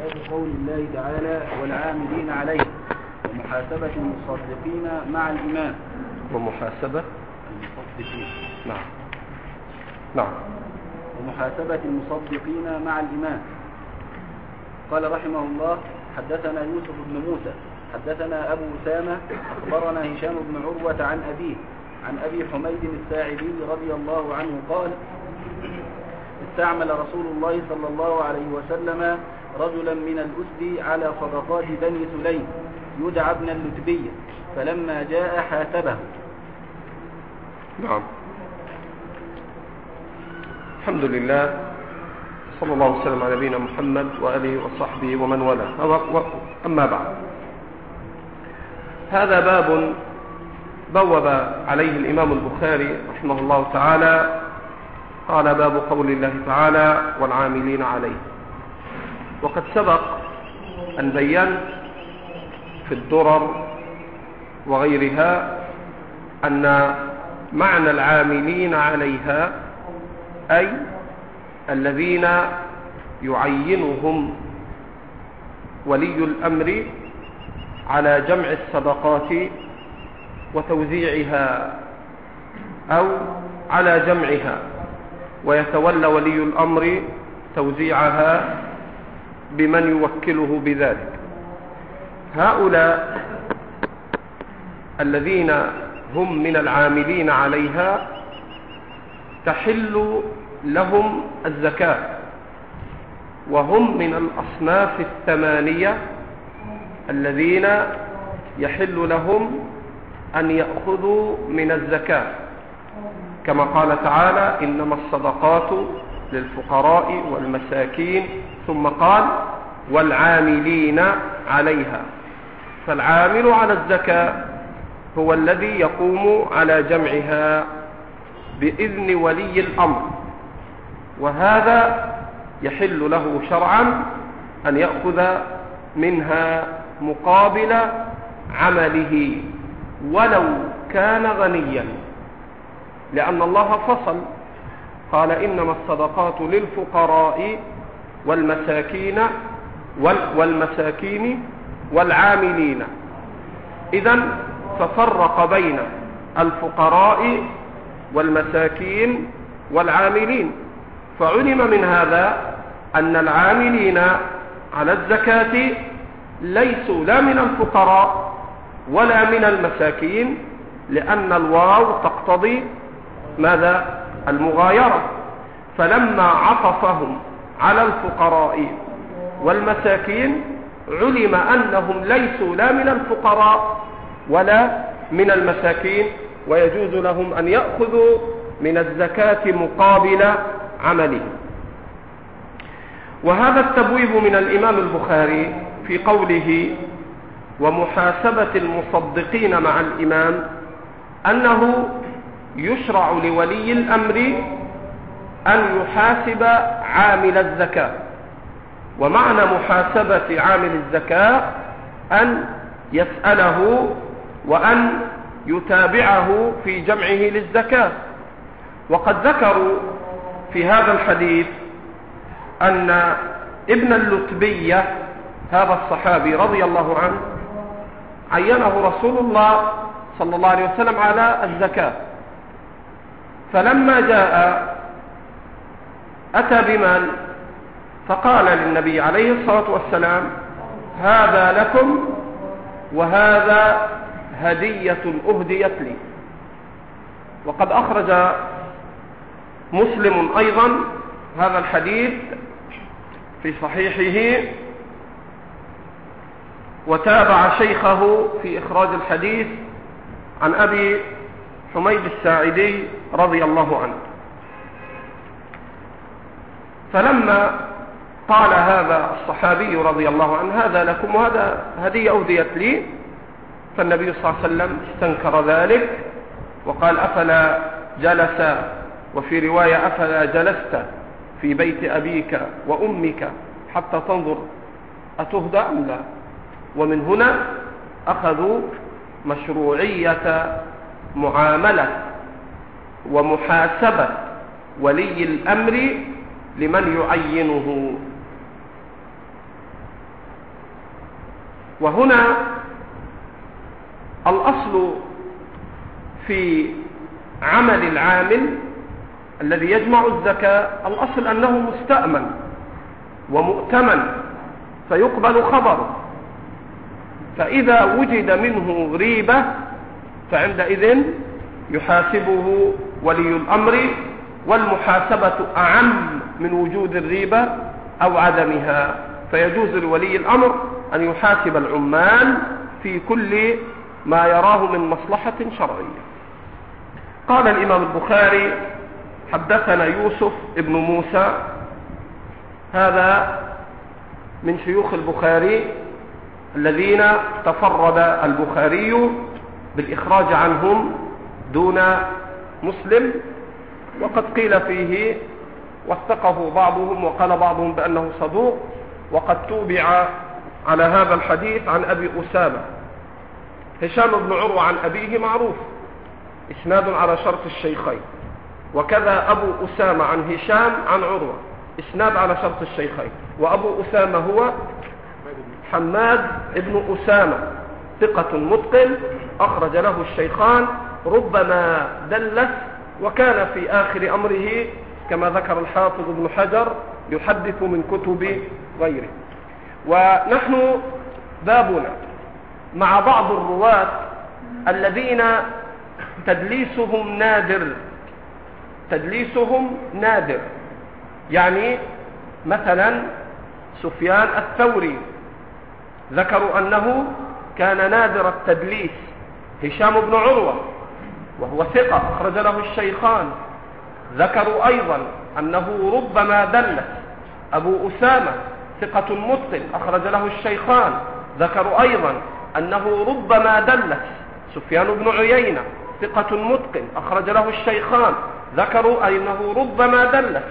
باب قول الله تعالى والعاملين عليه ومحاسبة المصدقين مع الإمام. ومحاسبة المصدقين نعم ومحاسبة المصدقين مع الإمام. قال رحمه الله: حدثنا يوسف بن موسى حدثنا أبو أسامة أخبرنا هشام بن عروة عن أبيه عن أبي حميد الساعدي رضي الله عنه قال: استعمل رسول الله صلى الله عليه وسلم رجلا من الأسد على صدقات بني سليم يدعى ابن اللتبية، فلما جاء حاسبه. نعم. الحمد لله، صلى الله وسلم على نبينا محمد وآله وصحبه ومن والاه. أما بعد، هذا باب بوب عليه الإمام البخاري رحمه الله تعالى. قال: باب قول الله تعالى والعاملين عليه. وقد سبق أن بيّنت في الدرر وغيرها أن معنى العاملين عليها أي الذين يعينهم ولي الأمر على جمع الصدقات وتوزيعها أو على جمعها، ويتولى ولي الأمر توزيعها بمن يوكله بذلك. هؤلاء الذين هم من العاملين عليها تحل لهم الزكاة، وهم من الأصناف الثمانية الذين يحل لهم أن يأخذوا من الزكاة، كما قال تعالى: إنما الصدقات للفقراء والمساكين، ثم قال: والعاملين عليها. فالعامل على الزكاة هو الذي يقوم على جمعها بإذن ولي الأمر، وهذا يحل له شرعا أن يأخذ منها مقابل عمله ولو كان غنيا، لأن الله فصل قال: إنما الصدقات للفقراء والمساكين والعاملين. إذن ففرق بين الفقراء والمساكين والعاملين، فعلم من هذا أن العاملين على الزكاة ليسوا لا من الفقراء ولا من المساكين، لأن الواو تقتضي ماذا؟ المغايرة. فلما عطفهم على الفقراء والمساكين علم أنهم ليسوا لا من الفقراء ولا من المساكين، ويجوز لهم أن يأخذوا من الزكاة مقابل عملهم. وهذا التبويب من الإمام البخاري في قوله ومحاسبة المصدقين مع الإمام أنه يشرع لولي الأمر أن يحاسب عامل الزكاة. ومعنى محاسبة عامل الزكاة أن يسأله وأن يتابعه في جمعه للزكاة. وقد ذكروا في هذا الحديث أن ابن اللتبية هذا الصحابي رضي الله عنه عينه رسول الله صلى الله عليه وسلم على الزكاة، فلما جاء أتى بمال فقال للنبي عليه الصلاة والسلام: هذا لكم وهذا هدية أهديت لي. وقد أخرج مسلم أيضا هذا الحديث في صحيحه، وتابع شيخه في إخراج الحديث عن أبي حميد الساعدي رضي الله عنه. فلما قال هذا الصحابي رضي الله عنه: هذا لكم وهذا هدية أهديت لي، فالنبي صلى الله عليه وسلم استنكر ذلك وقال: أفلا جلس، وفي رواية: أفلا جلست في بيت أبيك وأمك حتى تنظر أتهدى أم لا؟ ومن هنا أخذوا مشروعية معاملة ومحاسبة ولي الأمر لمن يعينه. وهنا الأصل في عمل العامل الذي يجمع الزكاة، الأصل أنه مستأمن ومؤتمن فيقبل خبره، فإذا وجد منه ريبة فعندئذ يحاسبه ولي الأمر، والمحاسبة أعم من وجود الريبة أو عدمها، فيجوز لولي الأمر أن يحاسب العمال في كل ما يراه من مصلحة شرعية. قال الإمام البخاري: حدثنا يوسف ابن موسى، هذا من شيوخ البخاري الذين تفرد البخاري بالإخراج عنهم دون مسلم، وقد قيل فيه وثقه بعضهم وقال بعضهم بأنه صدوق، وقد توبع على هذا الحديث عن أبي أسامة. هشام بن عروة عن أبيه معروف، إسناد على شرط الشيخين، وكذا أبو أسامة عن هشام عن عروة، إسناد على شرط الشيخين. وأبو أسامة هو حماد بن أسامة، ثقة متقن أخرج له الشيخان، ربما دلس، وكان في آخر أمره كما ذكر الحافظ ابن حجر يحدث من كتب غيره. ونحن بابنا مع بعض الرواة الذين تدليسهم نادر، يعني مثلا سفيان الثوري ذكروا أنه كان نادر التدليس. هشام بن عروة وهو ثقة أخرج له الشيخان ذكروا أيضا أنه ربما دلس. أبو أسامة ثقة متقن أخرج له الشيخان ذكروا أيضا أنه ربما دلس. سفيان بن عيينة ثقة متقن أخرج له الشيخان ذكروا أنه ربما دلس.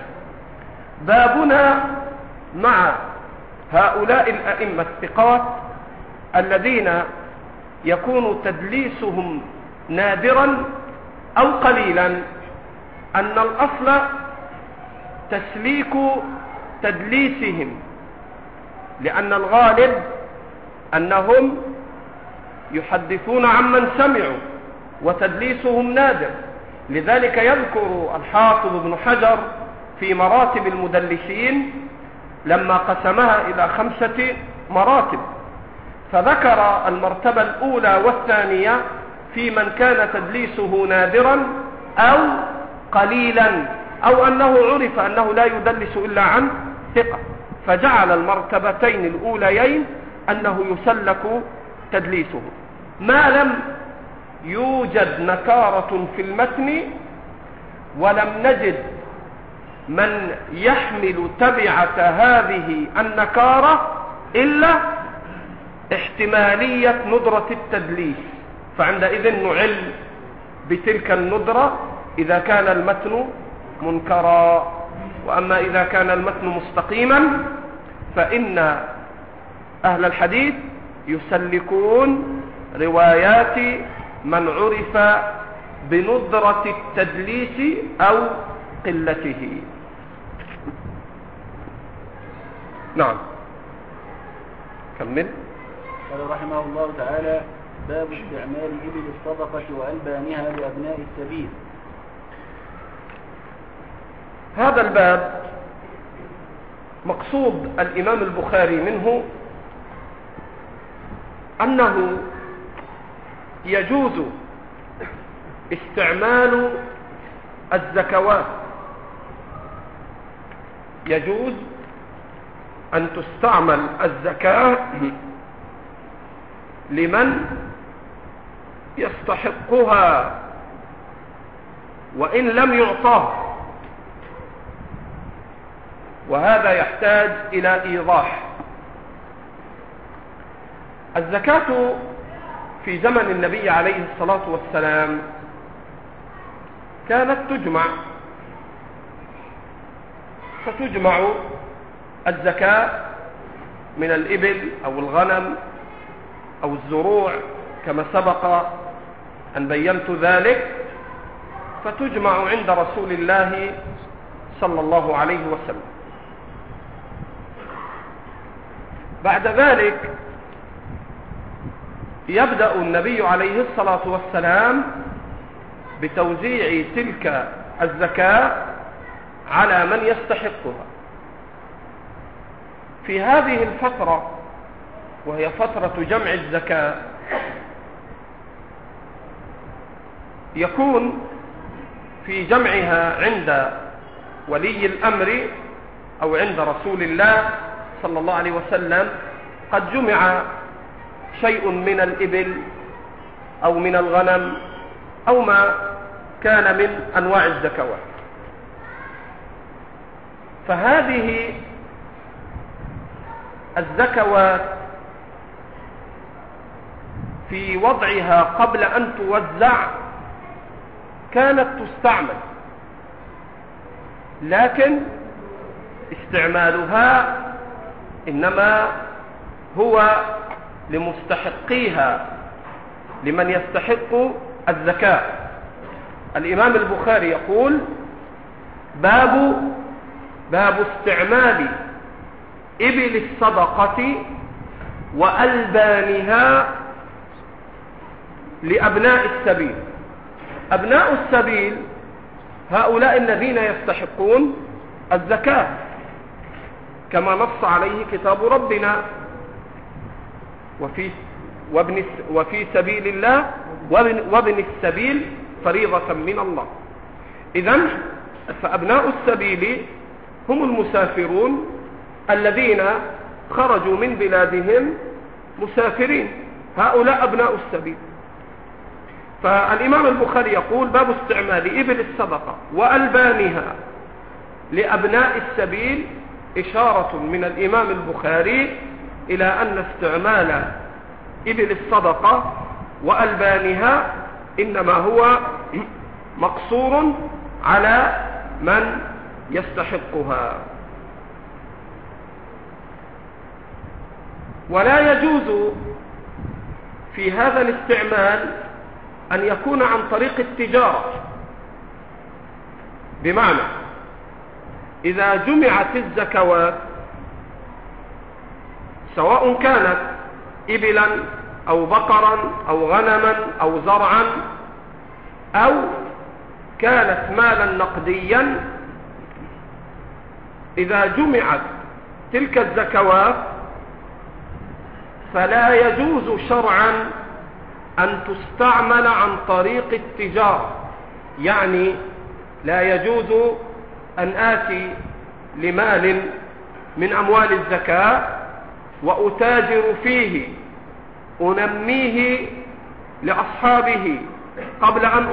بابنا مع هؤلاء الأئمة الثقات الذين يكون تدليسهم نادرا أو قليلا، أن الأصل تسليك تدليسهم، لأن الغالب أنهم يحدثون عمن سمعوا وتدليسهم نادر. لذلك يذكر الحافظ ابن حجر في مراتب المدلسين لما قسمها إلى 5 مراتب، فذكر المرتبة الأولى والثانية في من كان تدليسه نادرا أو قليلا، أو أنه عرف أنه لا يدلس إلا عن ثقة، فجعل المرتبتين الأوليين أنه يسلك تدليسه ما لم يوجد نكارة في المتن، ولم نجد من يحمل تبعة هذه النكارة إلا احتمالية ندرة التدليس، فعندئذ نعل بتلك الندرة إذا كان المتن منكرا. وأما إذا كان المتن مستقيما فإن أهل الحديث يسلكون روايات من عرف بندرة التدليس أو قلته. نعم كمل. قال رحمه الله تعالى: باب استعمال إبل الصدقة وألبانها لأبناء السبيل. هذا الباب مقصود الإمام البخاري منه أنه يجوز استعمال الزكوات، يجوز أن تستعمل الزكاة لمن يستحقها وإن لم يعطاه، وهذا يحتاج إلى إيضاح. الزكاة في زمن النبي عليه الصلاة والسلام كانت تجمع، فتجمع الزكاة من الإبل أو الغنم أو الزروع كما سبق أن بينت ذلك، فتجمع عند رسول الله صلى الله عليه وسلم. بعد ذلك يبدأ النبي عليه الصلاة والسلام بتوزيع تلك الزكاة على من يستحقها. في هذه الفترة وهي فترة جمع الزكاة يكون في جمعها عند ولي الأمر أو عند رسول الله صلى الله عليه وسلم قد جمع شيء من الإبل أو من الغنم أو ما كان من أنواع الزكوات. فهذه الزكوات في وضعها قبل أن توزع كانت تستعمل، لكن استعمالها إنما هو لمستحقيها، لمن يستحق الزكاة. الإمام البخاري يقول: باب استعمال إبل الصدقة وألبانها لأبناء السبيل. أبناء السبيل هؤلاء الذين يستحقون الزكاة كما نص عليه كتاب ربنا: وفي سبيل الله وابن السبيل فريضة من الله. إذن فأبناء السبيل هم المسافرون الذين خرجوا من بلادهم مسافرين، هؤلاء أبناء السبيل. فالإمام البخاري يقول: باب استعمال إبل الصدقة وألبانها لأبناء السبيل، إشارة من الإمام البخاري إلى أن استعمال إبل الصدقة وألبانها إنما هو مقصور على من يستحقها. ولا يجوز في هذا الاستعمال أن يكون عن طريق التجارة، بمعنى إذا جمعت الزكوات سواء كانت إبلا أو بقرا أو غنما أو زرعا أو كانت مالا نقديا، إذا جمعت تلك الزكوات فلا يجوز شرعا أن تستعمل عن طريق التجارة. يعني لا يجوز أن آتي لمال من أموال الزكاة وأتاجر فيه، أنميه لأصحابه قبل أن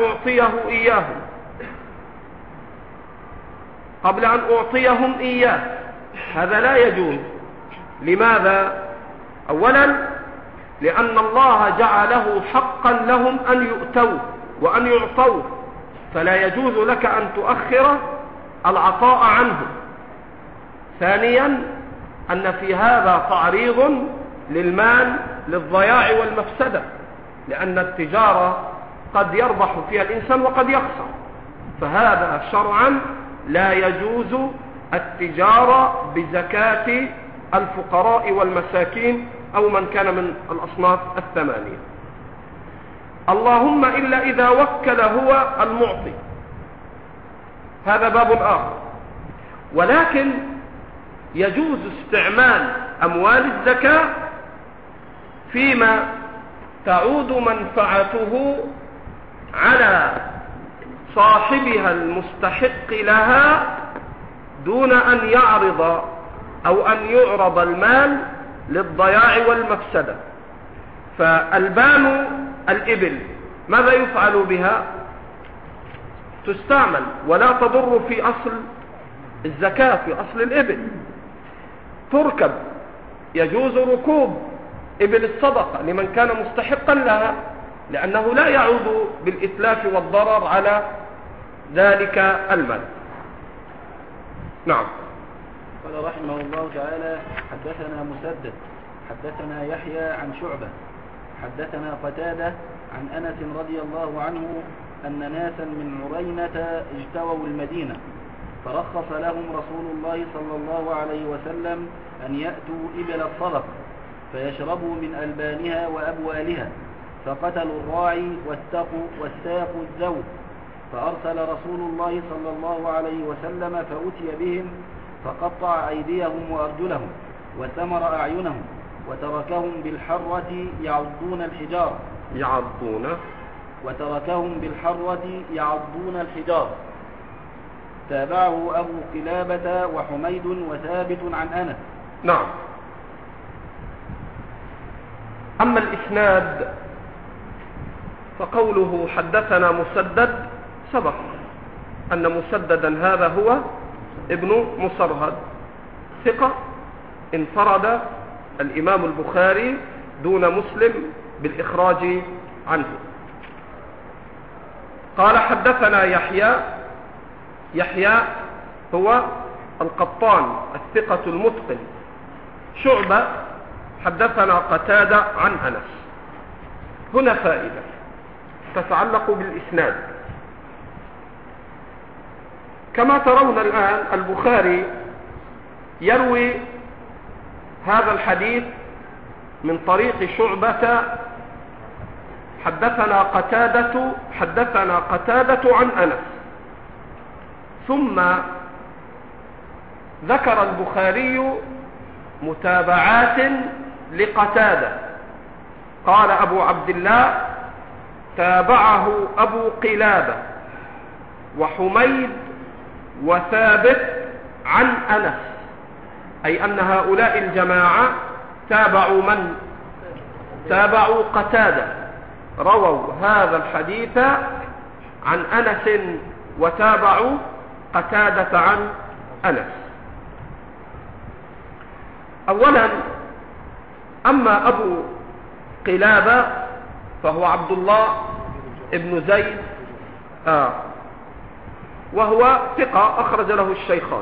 أعطيهم إياه. هذا لا يجوز. لماذا؟ أولا لأن الله جعله حقا لهم أن يؤتوه وأن يعطوه، فلا يجوز لك أن تؤخر العطاء عنه. ثانيا أن في هذا تعريض للمال للضياع والمفسدة، لأن التجارة قد يربح فيها الإنسان وقد يخسر، فهذا شرعا لا يجوز التجارة بزكاة الفقراء والمساكين أو من كان من الأصناف الثمانية، اللهم إلا إذا وكل هو المعطي، هذا باب آخر. ولكن يجوز استعمال أموال الزكاة فيما تعود منفعته على صاحبها المستحق لها دون أن يعرض أو أن يعرض المال للضياع والمفسدة. فألبان الإبل ماذا يفعل بها؟ تستعمل ولا تضر في أصل الزكاة، في أصل الإبل تركب، يجوز ركوب إبل الصدقة لمن كان مستحقا لها، لأنه لا يعود بالإتلاف والضرر على ذلك المال. نعم. قال رحمه الله تعالى: حدثنا مسدد حدثنا يحيى عن شعبة حدثنا قتادة عن أنس رضي الله عنه أن ناسا من عرينة اجتووا المدينة، فرخص لهم رسول الله صلى الله عليه وسلم أن يأتوا إبل الصدقة فيشربوا من ألبانها وأبوالها فقتلوا الراعي واستاقوا الزوج، فأرسل رسول الله صلى الله عليه وسلم فأتي بهم فقطع أيديهم وأرجلهم وثمر أعينهم وتركهم بالحرة يعضون الحجارة. تابعه أبو قلابة وحميد وثابت عن أنس. نعم. أما الإسناد فقوله حدثنا مسدد، سبق أن مسددا هذا هو ابن مصرهد، ثقة انفرد الإمام البخاري دون مسلم بالإخراج عنه. قال حدثنا يحيى هو القطان الثقة المتقن. شعبة حدثنا قتادة عن أنس. هنا فائدة تتعلق بالإسناد. كما ترون الآن البخاري يروي هذا الحديث من طريق شعبة حدثنا قتادة عن أنس، ثم ذكر البخاري متابعات لقتادة. قال أبو عبد الله تابعه أبو قلابة وحميد وثابت عن أنس، أي أن هؤلاء الجماعة تابعوا من؟ تابعوا قتادة، رووا هذا الحديث عن أنس وتابعوا قتادة عن أنس. أولا أما أبو قلابة فهو عبد الله ابن زيد وهو ثقة أخرج له الشيخان.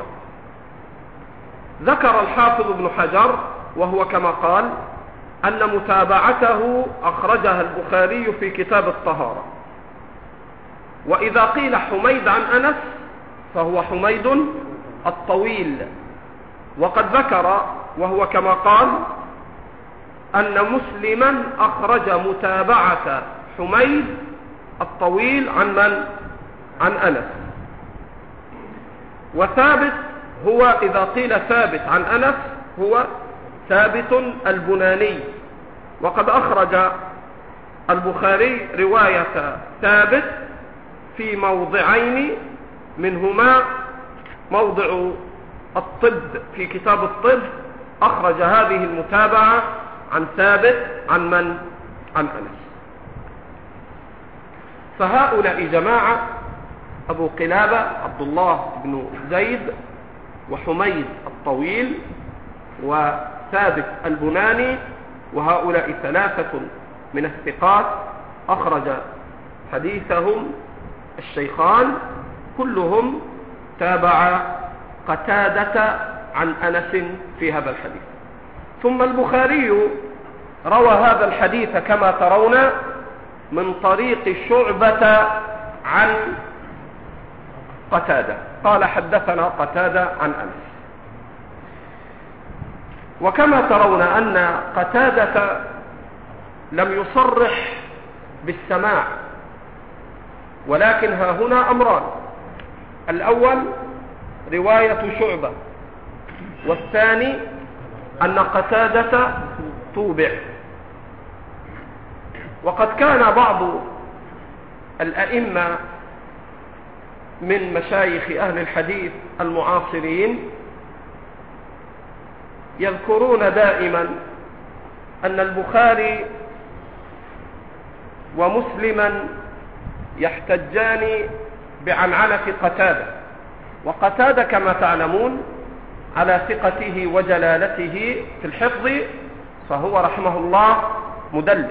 ذكر الحافظ ابن حجر وهو كما قال أن متابعته أخرجها البخاري في كتاب الطهارة. وإذا قيل حميد عن أنس فهو حميد الطويل، وقد ذكر وهو كما قال أن مسلما أخرج متابعة حميد الطويل عن من؟ عن أنس. وثابت هو إذا قيل ثابت عن أنس هو ثابت البناني، وقد أخرج البخاري رواية ثابت في موضعين، منهما موضع الطب في كتاب الطب أخرج هذه المتابعة عن ثابت عن من؟ عن أنس. فهؤلاء جماعة: أبو قلابة عبد الله بن زيد، وحميد الطويل، وثابت البناني، وهؤلاء ثلاثة من الثقات أخرج حديثهم الشيخان، كلهم تابع قتادة عن أنس في هذا الحديث. ثم البخاري روى هذا الحديث كما ترون من طريق شعبة عن قتادة، قال حدثنا قتادة عن أنس. وكما ترون أن قتادة لم يصرح بالسماع، ولكن ها هنا أمران: الأول رواية شعبة، والثاني أن قتادة توبع. وقد كان بعض الأئمة من مشايخ أهل الحديث المعاصرين يذكرون دائما أن البخاري ومسلما يحتجان بعنعنة قتادة، وقتادة كما تعلمون على ثقته وجلالته في الحفظ فهو رحمه الله مدلس.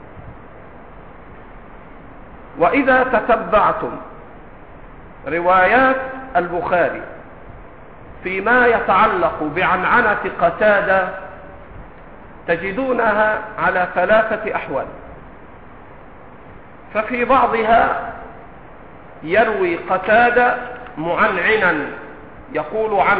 وإذا تتبعتم روايات البخاري فيما يتعلق بعنعنة قتادة تجدونها على ثلاثة أحوال. ففي بعضها يروي قتادة معنعنا يقول عنه،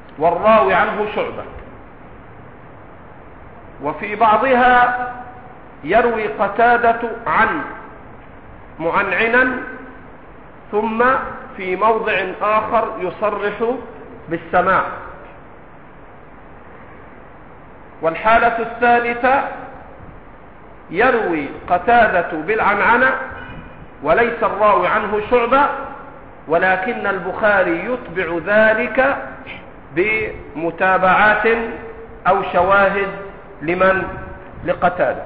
والراوي عنه شعبة. وفي بعضها يروي قتادة عن معنعنا، ثم في موضع آخر يصرح بالسماع. والحالة الثالثة يروي قتادة بالعنعنة وليس الراوي عنه شعبة، ولكن البخاري يتبع ذلك بمتابعات أو شواهد لمن؟ لقتادة.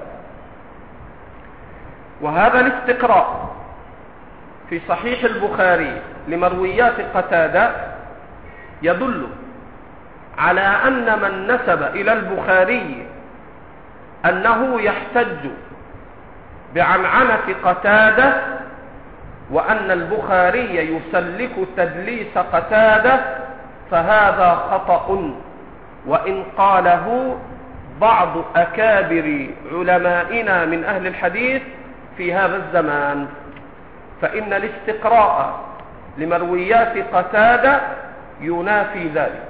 وهذا الاستقراء في صحيح البخاري لمرويات قتادة يدل على أن من نسب إلى البخاري أنه يحتج بعنعنة قتادة وأن البخاري يسلك تدليس قتادة فهذا خطأ، وإن قاله بعض أكابر علمائنا من أهل الحديث في هذا الزمان، فإن الاستقراء لمرويات قتادة ينافي ذلك.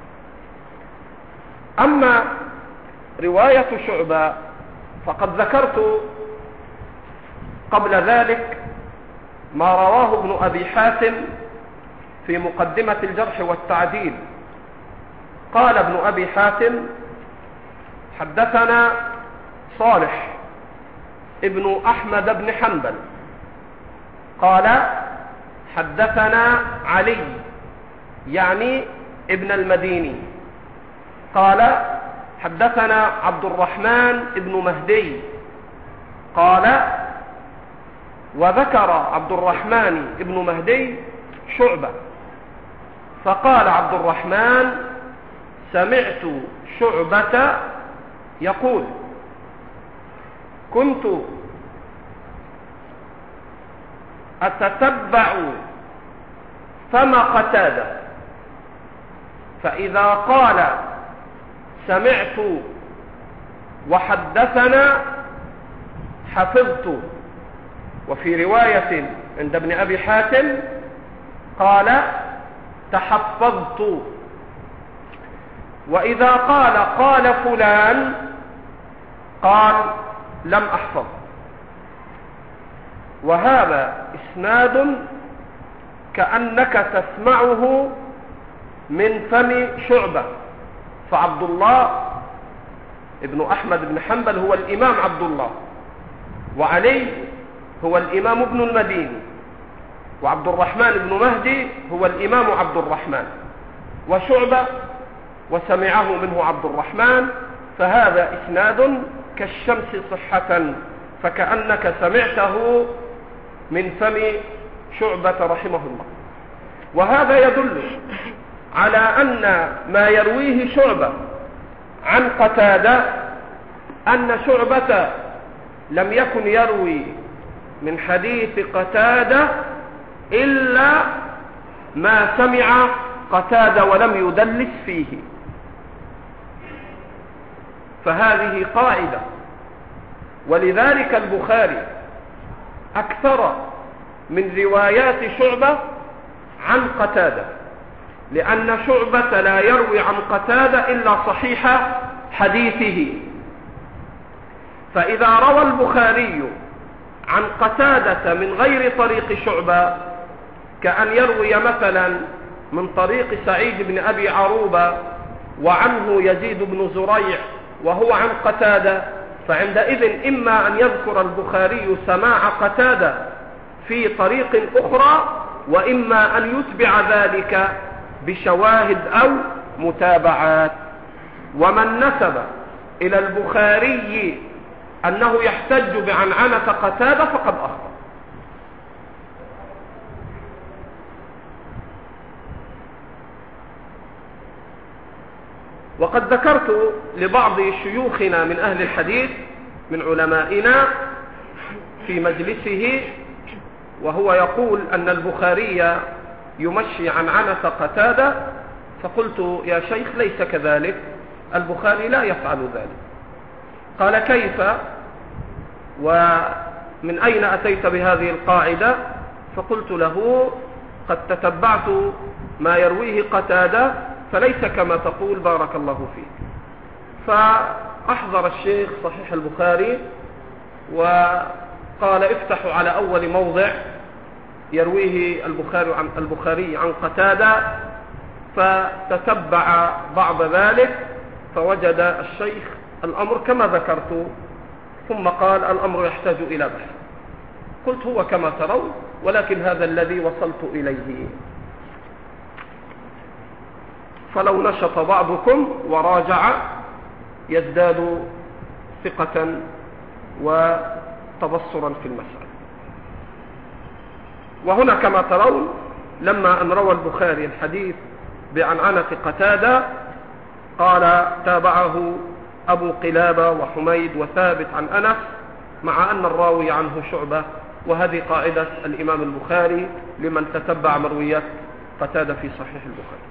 أما رواية شعبة فقد ذكرت قبل ذلك ما رواه ابن أبي حاتم في مقدمة الجرح والتعديل. قال ابن أبي حاتم: حدثنا صالح ابن أحمد بن حنبل قال حدثنا علي يعني ابن المديني قال حدثنا عبد الرحمن ابن مهدي قال، وذكر عبد الرحمن ابن مهدي شعبة، فقال عبد الرحمن: سمعت شعبة يقول: كنت أتتبع فم قتادة، فإذا قال سمعت وحدثنا حفظت. وفي رواية عند ابن أبي حاتم قال تحفظت. وإذا قال فلان قال لم أحفظ. وهذا إسناد كأنك تسمعه من فم شعبة، فعبد الله ابن أحمد بن حنبل هو الإمام عبد الله، وعلي هو الإمام ابن المديني، وعبد الرحمن بن مهدي هو الإمام عبد الرحمن، وشعبة وسمعه منه عبد الرحمن، فهذا إسناد كالشمس صحة، فكأنك سمعته من فم شعبة رحمه الله. وهذا يدل على أن ما يرويه شعبة عن قتادة أن شعبة لم يكن يروي من حديث قتادة إلا ما سمع قتادة ولم يدلس فيه. فهذه قاعدة، ولذلك البخاري أكثر من روايات شعبة عن قتادة، لأن شعبة لا يروي عن قتادة إلا صحيح حديثه. فإذا روى البخاري عن قتادة من غير طريق شعبة، كأن يروي مثلا من طريق سعيد بن أبي عروبة وعنه يزيد بن زريع وهو عن قتادة، فعندئذ إما أن يذكر البخاري سماع قتادة في طريق أخرى، وإما أن يتبع ذلك بشواهد أو متابعات. ومن نسب إلى البخاري أنه يحتج بعنعنة قتادة فقد أخطأ. وقد ذكرت لبعض شيوخنا من أهل الحديث من علمائنا في مجلسه وهو يقول أن البخاري يمشي عنعنة قتادة، فقلت يا شيخ ليس كذلك، البخاري لا يفعل ذلك. قال كيف ومن أين أتيت بهذه القاعدة؟ فقلت له قد تتبعت ما يرويه قتادة فليس كما تقول بارك الله فيك. فأحضر الشيخ صحيح البخاري وقال افتحوا على أول موضع يرويه البخاري عن قتادة، فتتبع بعض ذلك فوجد الشيخ الأمر كما ذكرت، ثم قال الأمر يحتاج إلى بحث. قلت هو كما ترون، ولكن هذا الذي وصلت إليه، فلو نشط بعضكم وراجع يزداد ثقة وتبصرا في المسألة. وهنا كما ترون لما أن روى البخاري الحديث بعنعنة قتادة قال تابعه أبو قلابة وحميد وثابت عن أنس، مع أن الراوي عنه شعبة، وهذه قاعدة الإمام البخاري لمن تتبع مرويات قتادة في صحيح البخاري.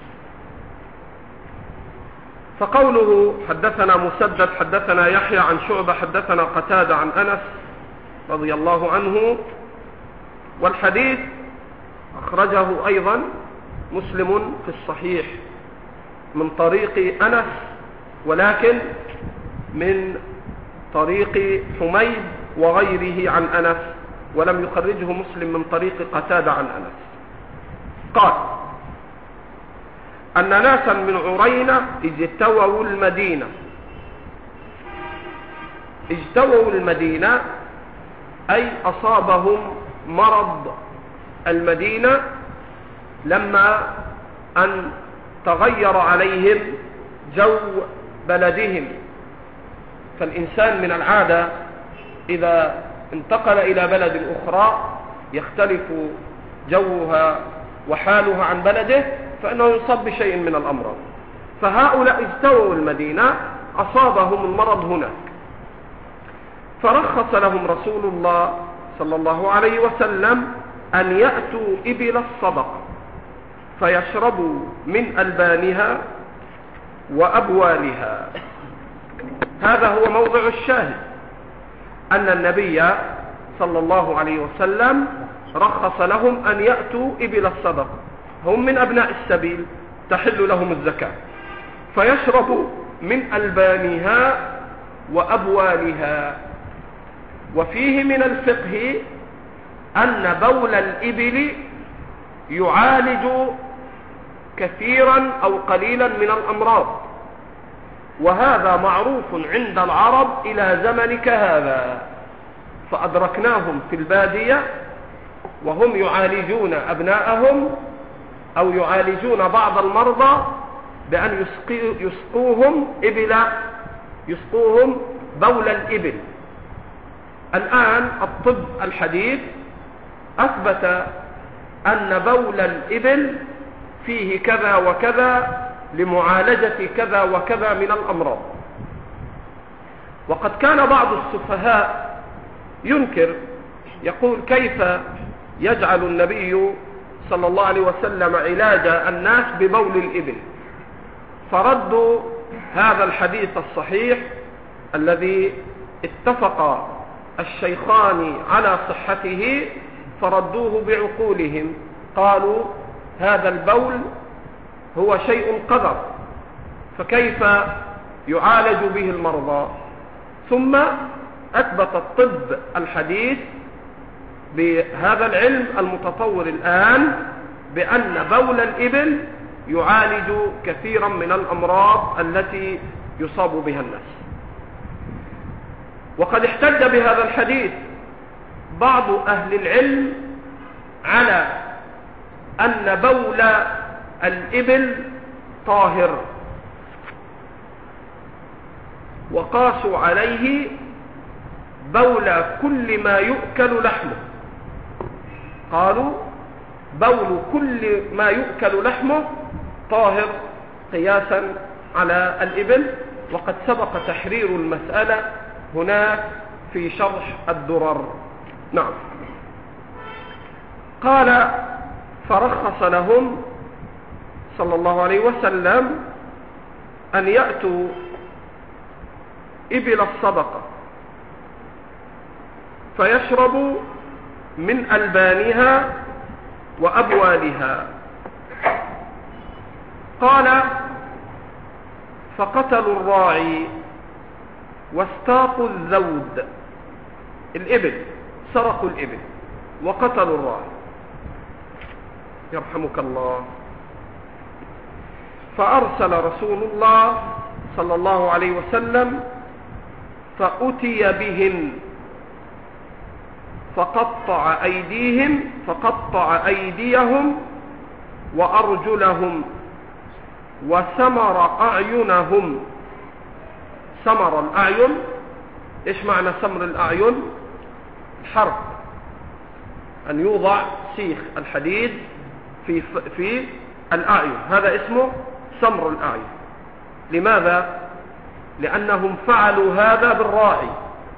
فقوله حدثنا مسدد حدثنا يحيى عن شعبة حدثنا قتادة عن أنس رضي الله عنه، والحديث أخرجه أيضا مسلم في الصحيح من طريق أنس، ولكن من طريق حميد وغيره عن أنس، ولم يخرجه مسلم من طريق قتادة عن أنس. قال أن ناسا من عرينة اجتووا المدينة. اجتووا المدينة أي أصابهم مرض المدينة لما أن تغير عليهم جو بلدهم. فالإنسان من العادة إذا انتقل إلى بلد أخرى يختلف جوها وحالها عن بلده، فإنه يصاب بشيء من الأمراض. فهؤلاء اجتووا المدينة أصابهم المرض هناك، فرخص لهم رسول الله صلى الله عليه وسلم أن يأتوا إبل الصدقة فيشربوا من ألبانها وأبوالها. هذا هو موضع الشاهد، أن النبي صلى الله عليه وسلم رخص لهم أن يأتوا إبل الصدقة، هم من أبناء السبيل تحل لهم الزكاة، فيشربوا من ألبانها وأبوالها. وفيه من الفقه أن بول الإبل يعالج كثيرا أو قليلا من الأمراض، وهذا معروف عند العرب إلى زمنك هذا. فأدركناهم في البادية وهم يعالجون أبناءهم أو يعالجون بعض المرضى بأن يسقوهم بول الإبل. الآن الطب الحديث أثبت أن بول الإبل فيه كذا وكذا لمعالجة كذا وكذا من الأمراض. وقد كان بعض السفهاء ينكر، يقول كيف يجعل النبي صلى الله عليه وسلم علاج الناس ببول الإبل؟ فردوا هذا الحديث الصحيح الذي اتفق الشيخان على صحته، فردوه بعقولهم، قالوا هذا البول هو شيء قذر، فكيف يعالج به المرضى؟ ثم أثبت الطب الحديث بهذا العلم المتطور الآن بأن بول الإبل يعالج كثيرا من الأمراض التي يصاب بها الناس. وقد احتج بهذا الحديث بعض أهل العلم على أن بول الإبل طاهر، وقاسوا عليه بول كل ما يؤكل لحمه. قالوا بول كل ما يؤكل لحمه طاهر قياسا على الإبل، وقد سبق تحرير المسألة هناك في شرح الدرر. نعم. قال فرخص لهم صلى الله عليه وسلم أن يأتوا إبل الصدقة فيشربوا من ألبانها وأبوالها. قال فقتلوا الراعي واستاقوا الذود الإبل، سرقوا الإبل وقتلوا الراعي، يرحمك الله. فأرسل رسول الله صلى الله عليه وسلم فأتي بهم فقطع أيديهم وأرجلهم وسمر أعينهم. سمر الأعين، إيش معنى سمر الأعين؟ الحرق، أن يوضع سيخ الحديد في الأعين، هذا اسمه سمر الأعين. لماذا؟ لأنهم فعلوا هذا بالراعي،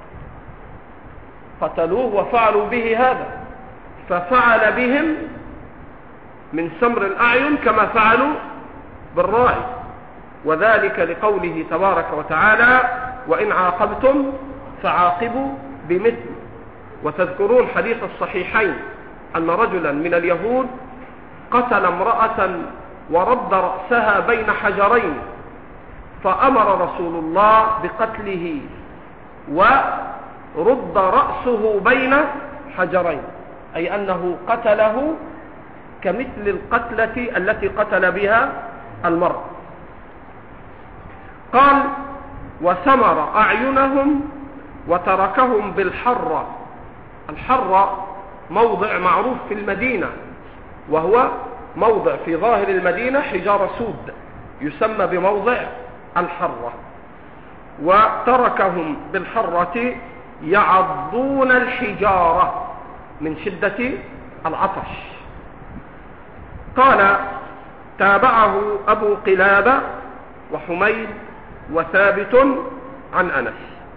قتلوه وفعلوا به هذا، ففعل بهم من سمر الأعين كما فعلوا بالراعي، وذلك لقوله تبارك وتعالى: وإن عاقبتم فعاقبوا بمثل. وتذكرون حديث الصحيحين أن رجلا من اليهود قتل امرأة ورد رأسها بين حجرين، فأمر رسول الله بقتله ورد رأسه بين حجرين، أي أنه قتله كمثل القتلة التي قتل بها المرء. قال: وسمر أعينهم وتركهم بالحرة. الحرة موضع معروف في المدينة، وهو موضع في ظاهر المدينة حجارة سود يسمى بموضع الحرة. وتركهم بالحرة يعضون الحجارة من شدة العطش. قال: تابعه أبو قلابة وحميد وثابت عن أنس.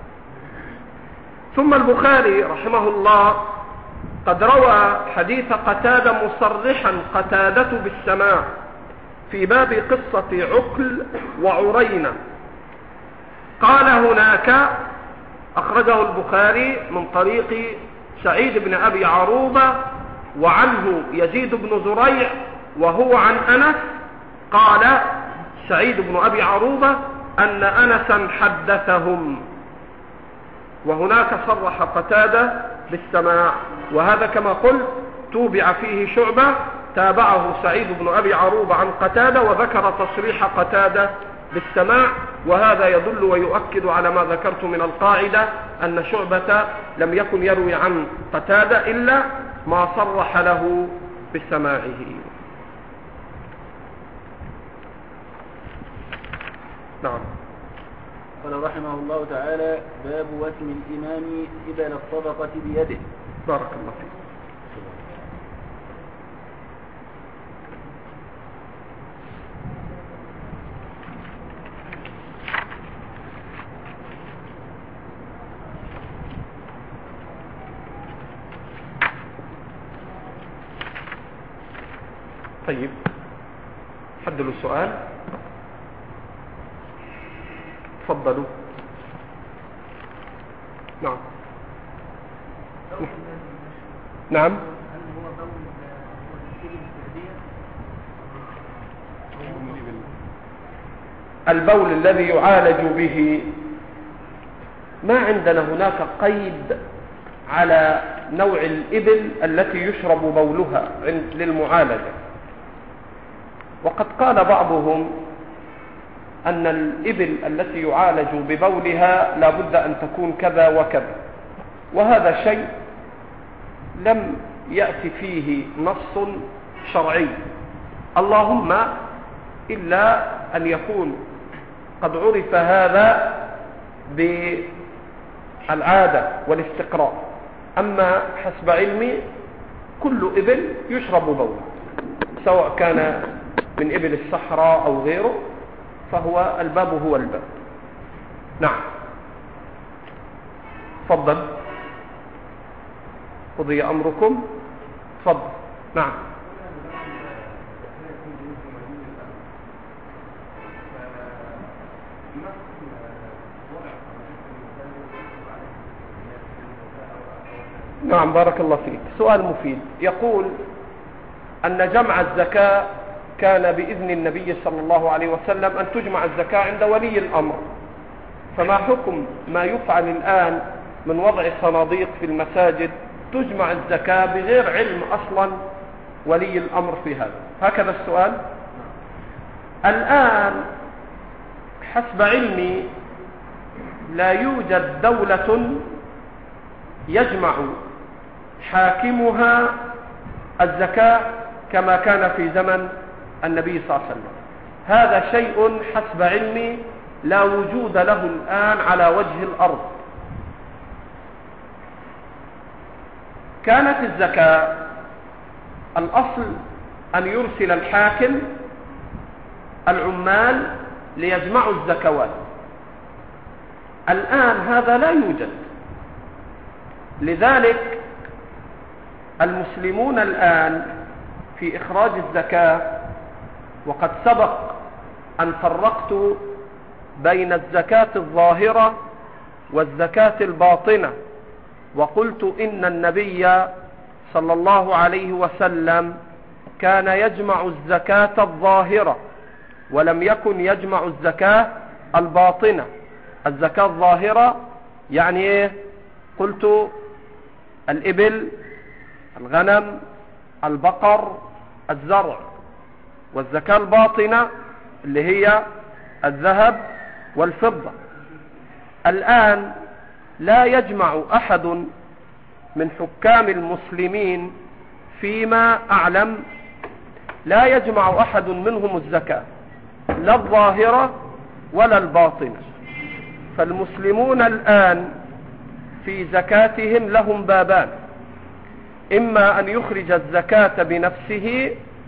ثم البخاري رحمه الله قد روى حديث قتادة مصرحا قتادة بالسماع في باب قصة عقل وعرينة. قال هناك: أخرجه البخاري من طريق سعيد بن أبي عروبة وعنه يزيد بن زريع وهو عن أنس. قال سعيد بن أبي عروبة أن أنسا حدثهم، وهناك صرح قتادة بالسماع، وهذا كما قلت توبع فيه شعبة، تابعه سعيد بن أبي عروبة عن قتادة وذكر تصريح قتادة بالسماع، وهذا يدل ويؤكد على ما ذكرت من القاعدة أن شعبة لم يكن يروي عن قتادة إلا ما صرح له بسماعه. نعم. قال رحمه الله تعالى: باب وسم الإمام قبل الصدقة بيده. بارك الله فيك. طيب، حد له سؤال؟ تفضلوا. نعم. نعم. البول الذي يعالج به، ما عندنا هناك قيد على نوع الإبل التي يشرب بولها للمعالجة، وقد قال بعضهم أن الإبل التي يعالج ببولها لا بد أن تكون كذا وكذا، وهذا شيء لم يأتي فيه نص شرعي، اللهم إلا أن يكون قد عرف هذا بالعادة والاستقراء. أما حسب علمي كل إبل يشرب بول، سواء كان من إبل الصحراء أو غيره، فهو الباب هو الباب. نعم. تفضل، قضي أمركم. تفضل. نعم. نعم، بارك الله فيك. سؤال مفيد. يقول أن جمع الزكاة كان بإذن النبي صلى الله عليه وسلم أن تجمع الزكاة عند ولي الأمر، فما حكم ما يفعل الآن من وضع صناديق في المساجد تجمع الزكاة بغير علم أصلا ولي الأمر في هذا. هكذا السؤال. الآن حسب علمي لا يوجد دولة يجمع حاكمها الزكاة كما كان في زمن النبي صلى الله عليه وسلم. هذا شيء حسب علمي لا وجود له الآن على وجه الأرض. كانت الزكاة الأصل أن يرسل الحاكم العمال ليجمعوا الزكوات. الآن هذا لا يوجد، لذلك المسلمون الآن في إخراج الزكاة، وقد سبق أن فرقت بين الزكاة الظاهرة والزكاة الباطنة، وقلت إن النبي صلى الله عليه وسلم كان يجمع الزكاة الظاهرة ولم يكن يجمع الزكاة الباطنة. الزكاة الظاهرة يعني إيه؟ قلت الإبل، الغنم، البقر، الزرع. والزكاة الباطنة اللي هي الذهب والفضة. الآن لا يجمع أحد من حكام المسلمين فيما أعلم، لا يجمع أحد منهم الزكاة لا الظاهرة ولا الباطنة. فالمسلمون الآن في زكاتهم لهم بابان: إما أن يخرج الزكاة بنفسه،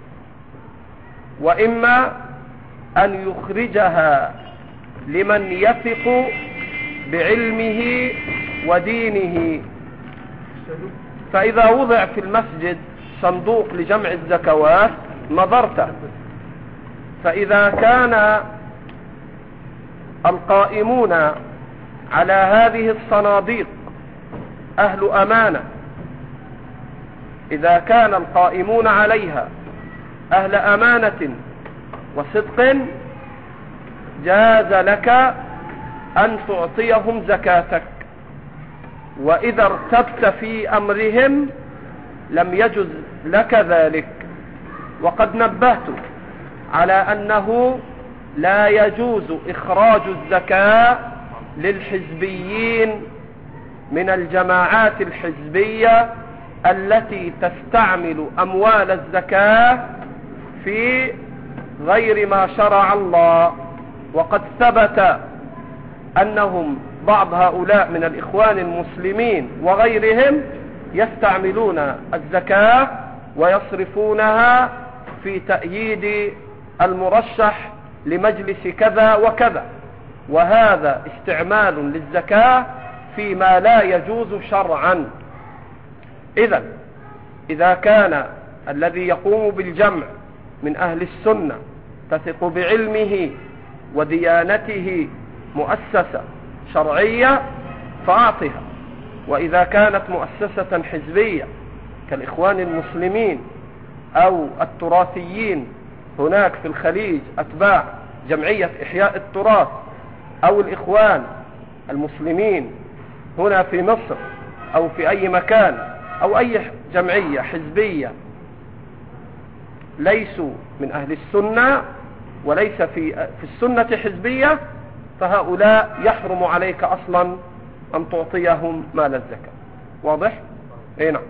وإما أن يخرجها لمن يثق بعلمه ودينه. فإذا وضع في المسجد صندوق لجمع الزكوات نظرت، فإذا كان القائمون على هذه الصناديق أهل أمانة، إذا كان القائمون عليها أهل أمانة وصدق، جاز لك أن تعطيهم زكاتك. وإذا ارتبت في أمرهم لم يجز لك ذلك. وقد نبهت على أنه لا يجوز إخراج الزكاة للحزبيين من الجماعات الحزبية التي تستعمل أموال الزكاة في غير ما شرع الله. وقد ثبت أنهم بعض هؤلاء من الإخوان المسلمين وغيرهم يستعملون الزكاة ويصرفونها في تأييد المرشح لمجلس كذا وكذا، وهذا استعمال للزكاة فيما لا يجوز شرعا. إذا كان الذي يقوم بالجمع من أهل السنة تثق بعلمه وديانته مؤسسة شرعية فأعطها. وإذا كانت مؤسسة حزبية كالإخوان المسلمين أو التراثيين هناك في الخليج أتباع جمعية إحياء التراث، أو الإخوان المسلمين هنا في مصر أو في أي مكان، أو أي جمعية حزبية ليسوا من أهل السنة وليس في السنة حزبية، فهؤلاء يحرم عليك أصلا أن تعطيهم مال الزكاة. واضح؟ اي نعم.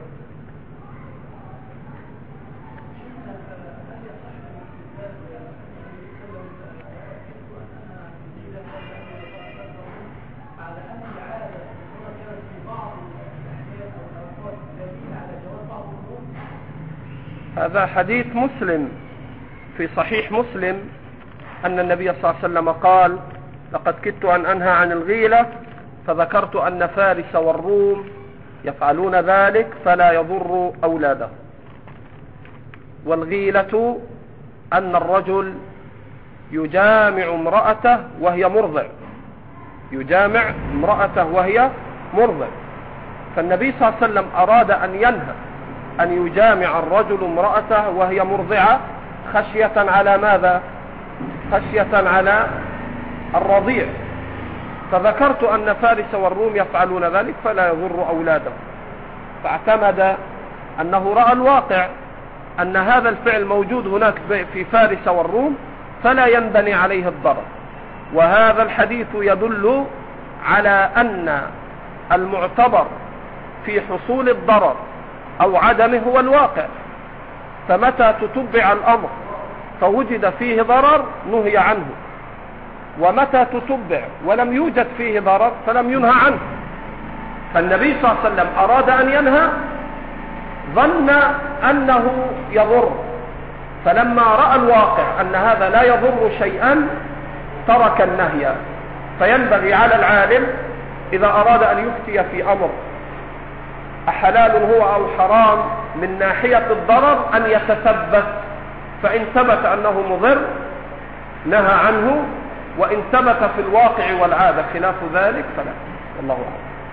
هذا حديث مسلم في صحيح مسلم أن النبي صلى الله عليه وسلم قال: لقد كدت أن أنهى عن الغيلة فذكرت أن فارس والروم يفعلون ذلك فلا يضر أولاده. والغيلة أن الرجل يجامع امرأته وهي مرضع، يجامع امرأته وهي مرضع. فالنبي صلى الله عليه وسلم أراد أن ينهى أن يجامع الرجل امرأته وهي مرضعة خشية على ماذا؟ خشية على الرضيع. فذكرت أن فارس والروم يفعلون ذلك فلا يضر أولادهم، فاعتمد أنه رأى الواقع أن هذا الفعل موجود هناك في فارس والروم فلا ينبني عليه الضرر. وهذا الحديث يدل على أن المعتبر في حصول الضرر أو عدمه هو الواقع، فمتى تتبع الأمر فوجد فيه ضرر نهي عنه، ومتى تتبع ولم يوجد فيه ضرر فلم ينهى عنه. فالنبي صلى الله عليه وسلم أراد أن ينهى، ظن أنه يضر، فلما رأى الواقع أن هذا لا يضر شيئا ترك النهي. فينبغي على العالم إذا أراد أن يفتي في أمر أحلال هو أو حرام من ناحية الضرر أن يتثبت، فإن ثبت أنه مضر نهى عنه، وإن ثبت في الواقع والعادة خلاف ذلك فلا. والله أعلم.